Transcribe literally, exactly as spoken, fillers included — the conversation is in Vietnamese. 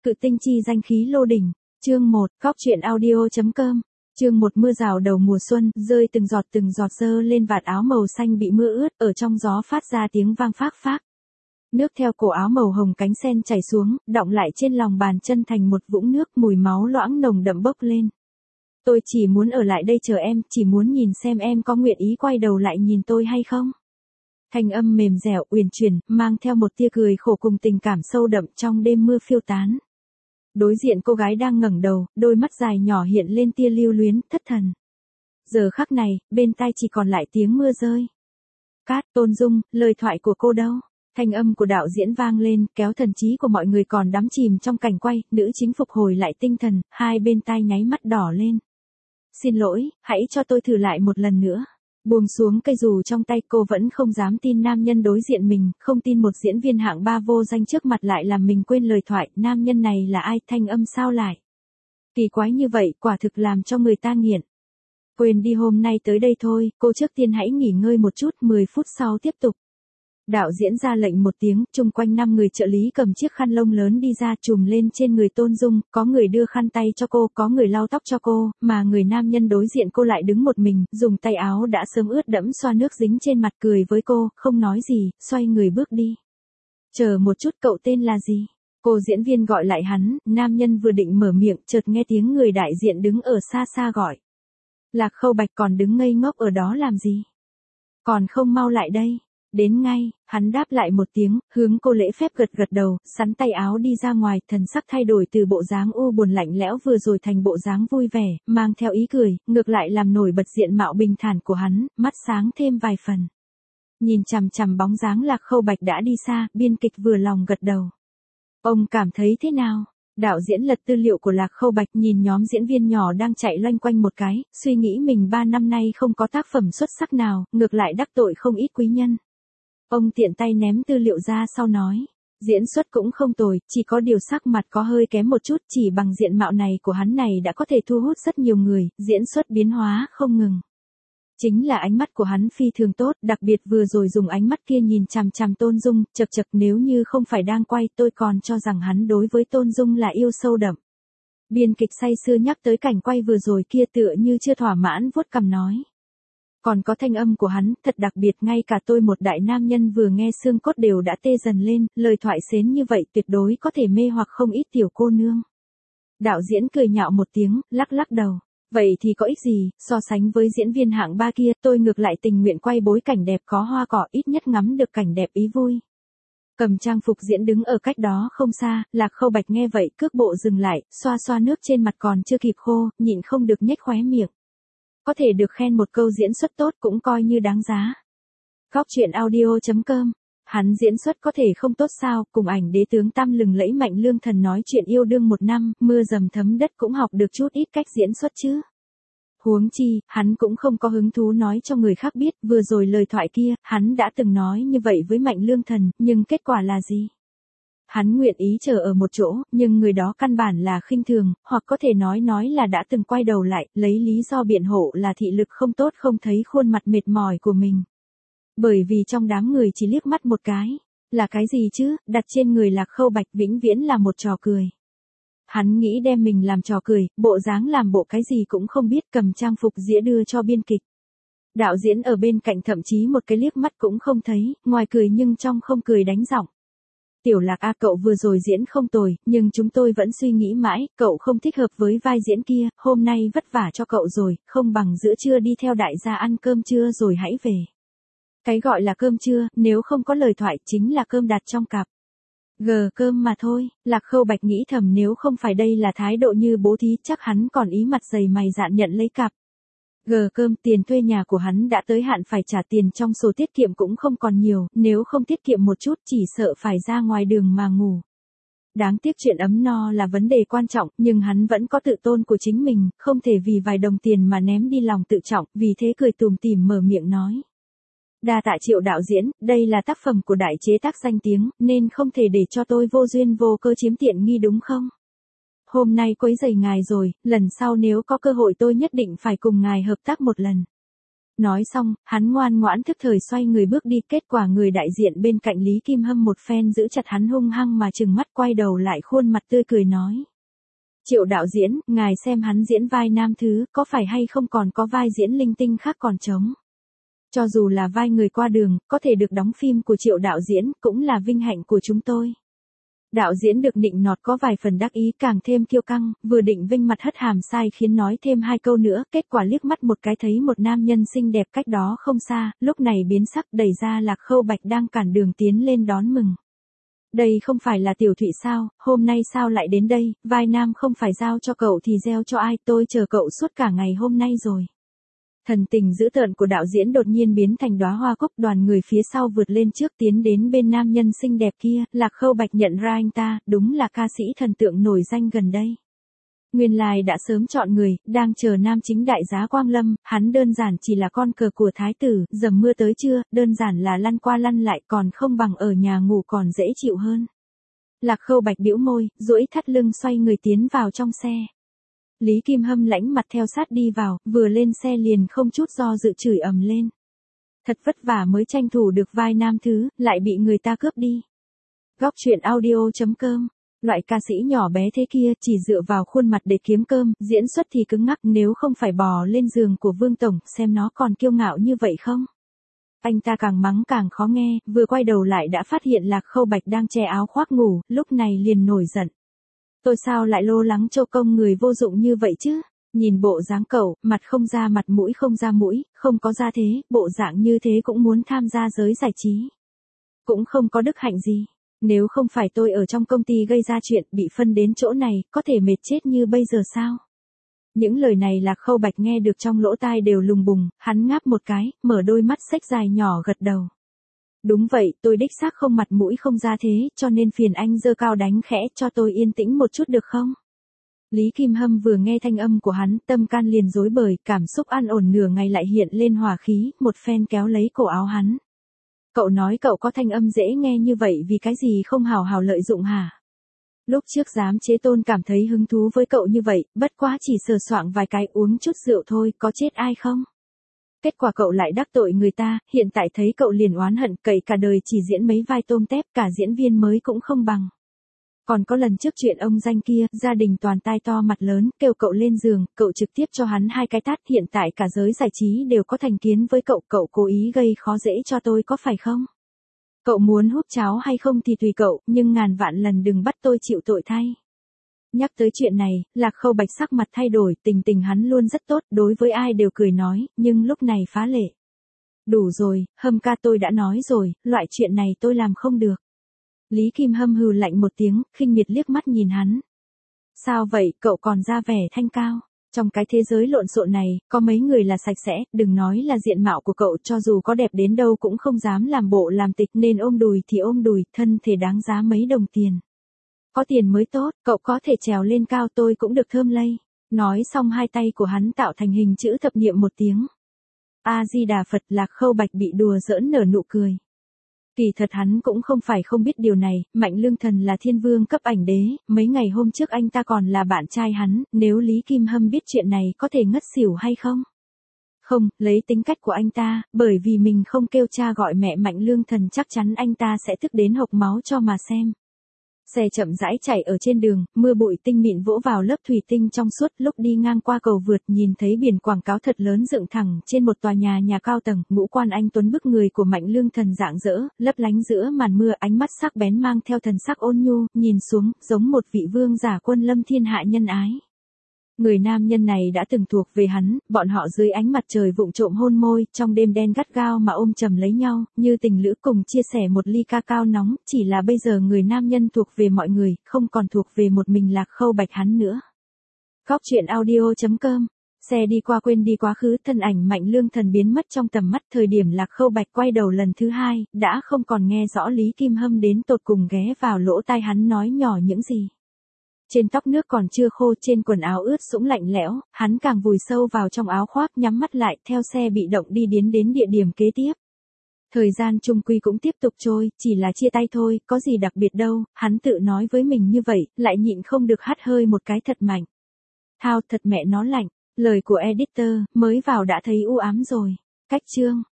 Cự tinh chi danh khí lô đỉnh. Chương một, Cóc truyện audio.com. Chương một Mưa rào đầu mùa xuân, rơi từng giọt từng giọt rơi lên vạt áo màu xanh bị mưa ướt, ở trong gió phát ra tiếng vang phác phác. Nước theo cổ áo màu hồng cánh sen chảy xuống, đọng lại trên lòng bàn chân thành một vũng nước, mùi máu loãng nồng đậm bốc lên. Tôi chỉ muốn ở lại đây chờ em, chỉ muốn nhìn xem em có nguyện ý quay đầu lại nhìn tôi hay không. Thanh âm mềm dẻo uyển chuyển, mang theo một tia cười khổ cùng tình cảm sâu đậm trong đêm mưa phiêu tán. Đối diện cô gái đang ngẩng đầu, đôi mắt dài nhỏ hiện lên tia lưu luyến, thất thần. Giờ khắc này, bên tai chỉ còn lại tiếng mưa rơi. Cát, Tôn Dung, lời thoại của cô đâu? Thanh âm của đạo diễn vang lên, kéo thần trí của mọi người còn đắm chìm trong cảnh quay, nữ chính phục hồi lại tinh thần, hai bên tai nháy mắt đỏ lên. Xin lỗi, hãy cho tôi thử lại một lần nữa. Buông xuống cây dù trong tay, cô vẫn không dám tin nam nhân đối diện mình, không tin một diễn viên hạng ba vô danh trước mặt lại làm mình quên lời thoại, nam nhân này là ai, thanh âm sao lại kỳ quái như vậy, quả thực làm cho người ta nghiện. Quên đi, hôm nay tới đây thôi, cô trước tiên hãy nghỉ ngơi một chút, mười phút sau tiếp tục. Đạo diễn ra lệnh một tiếng, chung quanh năm người trợ lý cầm chiếc khăn lông lớn đi ra trùm lên trên người Tôn Dung, có người đưa khăn tay cho cô, có người lau tóc cho cô, mà người nam nhân đối diện cô lại đứng một mình, dùng tay áo đã sớm ướt đẫm xoa nước dính trên mặt, cười với cô, không nói gì, xoay người bước đi. Chờ một chút, cậu tên là gì? Cô diễn viên gọi lại hắn, nam nhân vừa định mở miệng, chợt nghe tiếng người đại diện đứng ở xa xa gọi. Lạc Khâu Bạch, còn đứng ngây ngốc ở đó làm gì? Còn không mau lại đây. Đến ngay, hắn đáp lại một tiếng, hướng cô lễ phép gật gật đầu, sắn tay áo đi ra ngoài, thần sắc thay đổi từ bộ dáng u buồn lạnh lẽo vừa rồi thành bộ dáng vui vẻ, mang theo ý cười, ngược lại làm nổi bật diện mạo bình thản của hắn, mắt sáng thêm vài phần. Nhìn chằm chằm bóng dáng Lạc Khâu Bạch đã đi xa, biên kịch vừa lòng gật đầu. Ông cảm thấy thế nào? Đạo diễn lật tư liệu của Lạc Khâu Bạch, nhìn nhóm diễn viên nhỏ đang chạy loanh quanh một cái, suy nghĩ mình ba năm nay không có tác phẩm xuất sắc nào, ngược lại đắc tội không ít quý nhân. Ông tiện tay ném tư liệu ra sau nói, diễn xuất cũng không tồi, chỉ có điều sắc mặt có hơi kém một chút, chỉ bằng diện mạo này của hắn này đã có thể thu hút rất nhiều người, diễn xuất biến hóa không ngừng. Chính là ánh mắt của hắn phi thường tốt, đặc biệt vừa rồi dùng ánh mắt kia nhìn chằm chằm Tôn Dung, chật chật, nếu như không phải đang quay tôi còn cho rằng hắn đối với Tôn Dung là yêu sâu đậm. Biên kịch say sưa nhắc tới cảnh quay vừa rồi kia, tựa như chưa thỏa mãn vuốt cằm nói. Còn có thanh âm của hắn, thật đặc biệt, ngay cả tôi một đại nam nhân vừa nghe xương cốt đều đã tê dần lên, lời thoại xến như vậy tuyệt đối có thể mê hoặc không ít tiểu cô nương. Đạo diễn cười nhạo một tiếng, lắc lắc đầu. Vậy thì có ích gì, so sánh với diễn viên hạng ba kia, tôi ngược lại tình nguyện quay bối cảnh đẹp có hoa cỏ, ít nhất ngắm được cảnh đẹp ý vui. Cầm trang phục diễn đứng ở cách đó không xa, Lạc Khâu Bạch nghe vậy, cước bộ dừng lại, xoa xoa nước trên mặt còn chưa kịp khô, nhịn không được nhếch khóe miệng. Có thể được khen một câu diễn xuất tốt cũng coi như đáng giá. Cóc truyện audio.com. Hắn diễn xuất có thể không tốt sao, cùng ảnh đế tướng tăm lừng lẫy Mạnh Lương Thần nói chuyện yêu đương một năm, mưa dầm thấm đất cũng học được chút ít cách diễn xuất chứ. Huống chi, hắn cũng không có hứng thú nói cho người khác biết, vừa rồi lời thoại kia, hắn đã từng nói như vậy với Mạnh Lương Thần, nhưng kết quả là gì? Hắn nguyện ý chờ ở một chỗ, nhưng người đó căn bản là khinh thường, hoặc có thể nói nói là đã từng quay đầu lại, lấy lý do biện hộ là thị lực không tốt không thấy khuôn mặt mệt mỏi của mình. Bởi vì trong đám người chỉ liếc mắt một cái, là cái gì chứ, đặt trên người Lạc Khâu Bạch vĩnh viễn là một trò cười. Hắn nghĩ đem mình làm trò cười, bộ dáng làm bộ cái gì cũng không biết, cầm trang phục dĩa đưa cho biên kịch. Đạo diễn ở bên cạnh thậm chí một cái liếc mắt cũng không thấy, ngoài cười nhưng trong không cười đánh giọng. Tiểu Lạc a, cậu vừa rồi diễn không tồi, nhưng chúng tôi vẫn suy nghĩ mãi, cậu không thích hợp với vai diễn kia, hôm nay vất vả cho cậu rồi, không bằng giữa trưa đi theo đại gia ăn cơm trưa rồi hãy về. Cái gọi là cơm trưa, nếu không có lời thoại chính là cơm đặt trong cặp. Gờ cơm mà thôi, Lạc Khâu Bạch nghĩ thầm, nếu không phải đây là thái độ như bố thí chắc hắn còn ý mặt dày mày dạn nhận lấy cặp. Gờ cơm, tiền thuê nhà của hắn đã tới hạn phải trả tiền, trong sổ tiết kiệm cũng không còn nhiều, nếu không tiết kiệm một chút chỉ sợ phải ra ngoài đường mà ngủ. Đáng tiếc chuyện ấm no là vấn đề quan trọng, nhưng hắn vẫn có tự tôn của chính mình, không thể vì vài đồng tiền mà ném đi lòng tự trọng, vì thế cười tùm tìm mở miệng nói. Đa tạ Triệu đạo diễn, đây là tác phẩm của đại chế tác danh tiếng, nên không thể để cho tôi vô duyên vô cơ chiếm tiện nghi đúng không? Hôm nay quấy rầy ngài rồi, lần sau nếu có cơ hội tôi nhất định phải cùng ngài hợp tác một lần. Nói xong, hắn ngoan ngoãn thức thời xoay người bước đi, kết quả người đại diện bên cạnh Lý Kim Hâm một phen giữ chặt hắn hung hăng mà trừng mắt, quay đầu lại khuôn mặt tươi cười nói. Triệu đạo diễn, ngài xem hắn diễn vai nam thứ, có phải hay không còn có vai diễn linh tinh khác còn trống. Cho dù là vai người qua đường, có thể được đóng phim của Triệu đạo diễn, cũng là vinh hạnh của chúng tôi. Đạo diễn được nịnh nọt có vài phần đắc ý, càng thêm kiêu căng, vừa định vinh mặt hất hàm sai khiến nói thêm hai câu nữa, kết quả liếc mắt một cái thấy một nam nhân xinh đẹp cách đó không xa, lúc này biến sắc, đẩy ra Lạc Khâu Bạch đang cản đường tiến lên đón mừng. Đây không phải là Tiểu Thụy sao, hôm nay sao lại đến đây, vai nam không phải giao cho cậu thì gieo cho ai, tôi chờ cậu suốt cả ngày hôm nay rồi. Thần tình dữ tợn của đạo diễn đột nhiên biến thành đóa hoa cúc, đoàn người phía sau vượt lên trước tiến đến bên nam nhân xinh đẹp kia, Lạc Khâu Bạch nhận ra anh ta, đúng là ca sĩ thần tượng nổi danh gần đây. Nguyên lai đã sớm chọn người, đang chờ nam chính đại giá quang lâm, hắn đơn giản chỉ là con cờ của thái tử, dầm mưa tới chưa, đơn giản là lăn qua lăn lại còn không bằng ở nhà ngủ còn dễ chịu hơn. Lạc Khâu Bạch bĩu môi, duỗi thắt lưng xoay người tiến vào trong xe. Lý Kim Hâm lãnh mặt theo sát đi vào, vừa lên xe liền không chút do dự chửi ầm lên. Thật vất vả mới tranh thủ được vai nam thứ, lại bị người ta cướp đi. Góc truyện audio chấm com. Loại ca sĩ nhỏ bé thế kia chỉ dựa vào khuôn mặt để kiếm cơm, diễn xuất thì cứng ngắc, nếu không phải bò lên giường của Vương Tổng, xem nó còn kiêu ngạo như vậy không. Anh ta càng mắng càng khó nghe, vừa quay đầu lại đã phát hiện Lạc Khâu Bạch đang che áo khoác ngủ, lúc này liền nổi giận. Tôi sao lại lo lắng cho công người vô dụng như vậy chứ? Nhìn bộ dáng cậu, mặt không ra mặt mũi không ra mũi, không có ra thế, bộ dạng như thế cũng muốn tham gia giới giải trí. Cũng không có đức hạnh gì. Nếu không phải tôi ở trong công ty gây ra chuyện bị phân đến chỗ này, có thể mệt chết như bây giờ sao? Những lời này Lạc Khâu Bạch nghe được trong lỗ tai đều lùng bùng, hắn ngáp một cái, mở đôi mắt xếch dài nhỏ gật đầu. Đúng vậy, tôi đích xác không mặt mũi không ra thế, cho nên phiền anh giơ cao đánh khẽ cho tôi yên tĩnh một chút được không? Lý Kim Hâm vừa nghe thanh âm của hắn, tâm can liền rối bời, cảm xúc an ổn nửa ngày lại hiện lên hỏa khí, một phen kéo lấy cổ áo hắn. Cậu nói cậu có thanh âm dễ nghe như vậy vì cái gì không hào hào lợi dụng hả? Lúc trước dám chế tôn cảm thấy hứng thú với cậu như vậy, bất quá chỉ sờ soạng vài cái uống chút rượu thôi, có chết ai không? Kết quả cậu lại đắc tội người ta, hiện tại thấy cậu liền oán hận, cậy cả đời chỉ diễn mấy vai tôm tép, cả diễn viên mới cũng không bằng. Còn có lần trước chuyện ông danh kia, gia đình toàn tai to mặt lớn, kêu cậu lên giường, cậu trực tiếp cho hắn hai cái tát, hiện tại cả giới giải trí đều có thành kiến với cậu, cậu cố ý gây khó dễ cho tôi có phải không? Cậu muốn hút cháo hay không thì tùy cậu, nhưng ngàn vạn lần đừng bắt tôi chịu tội thay. Nhắc tới chuyện này, Lạc Khâu Bạch sắc mặt thay đổi, tình tình hắn luôn rất tốt, đối với ai đều cười nói, nhưng lúc này phá lệ. Đủ rồi, Hâm ca tôi đã nói rồi, loại chuyện này tôi làm không được. Lý Kim Hâm hừ lạnh một tiếng, khinh miệt liếc mắt nhìn hắn. Sao vậy, cậu còn ra vẻ thanh cao? Trong cái thế giới lộn xộn này, có mấy người là sạch sẽ, đừng nói là diện mạo của cậu, cho dù có đẹp đến đâu cũng không dám làm bộ làm tịch, nên ôm đùi thì ôm đùi, thân thể đáng giá mấy đồng tiền. Có tiền mới tốt, cậu có thể trèo lên cao tôi cũng được thơm lây. Nói xong hai tay của hắn tạo thành hình chữ thập niệm một tiếng. A-di-đà Phật. Lạc Khâu Bạch bị đùa giỡn nở nụ cười. Kỳ thật hắn cũng không phải không biết điều này, Mạnh Lương Thần là thiên vương cấp ảnh đế, mấy ngày hôm trước anh ta còn là bạn trai hắn, nếu Lý Kim Hâm biết chuyện này có thể ngất xỉu hay không? Không, lấy tính cách của anh ta, bởi vì mình không kêu cha gọi mẹ Mạnh Lương Thần chắc chắn anh ta sẽ tức đến hộc máu cho mà xem. Xe chậm rãi chạy ở trên đường, mưa bụi tinh mịn vỗ vào lớp thủy tinh trong suốt, lúc đi ngang qua cầu vượt nhìn thấy biển quảng cáo thật lớn dựng thẳng trên một tòa nhà nhà cao tầng, ngũ quan anh tuấn bức người của Mạnh Lương Thần rạng rỡ, lấp lánh giữa màn mưa, ánh mắt sắc bén mang theo thần sắc ôn nhu, nhìn xuống, giống một vị vương giả quân lâm thiên hạ nhân ái. Người nam nhân này đã từng thuộc về hắn, bọn họ dưới ánh mặt trời vụng trộm hôn môi, trong đêm đen gắt gao mà ôm chầm lấy nhau, như tình lữ cùng chia sẻ một ly ca cao nóng, chỉ là bây giờ người nam nhân thuộc về mọi người, không còn thuộc về một mình Lạc Khâu Bạch hắn nữa. Góc truyện audio chấm com. Xe đi qua quên đi quá khứ, thân ảnh Mạnh Lương Thần biến mất trong tầm mắt, thời điểm Lạc Khâu Bạch quay đầu lần thứ hai, đã không còn nghe rõ Lý Kim Hâm đến tột cùng ghé vào lỗ tai hắn nói nhỏ những gì. Trên tóc nước còn chưa khô, trên quần áo ướt sũng lạnh lẽo, hắn càng vùi sâu vào trong áo khoác, nhắm mắt lại, theo xe bị động đi đến đến địa điểm kế tiếp. Thời gian chung quy cũng tiếp tục trôi, chỉ là chia tay thôi, có gì đặc biệt đâu, hắn tự nói với mình như vậy, lại nhịn không được hắt hơi một cái thật mạnh. Thao, thật mẹ nó lạnh, lời của editor, mới vào đã thấy u ám rồi. Cách chương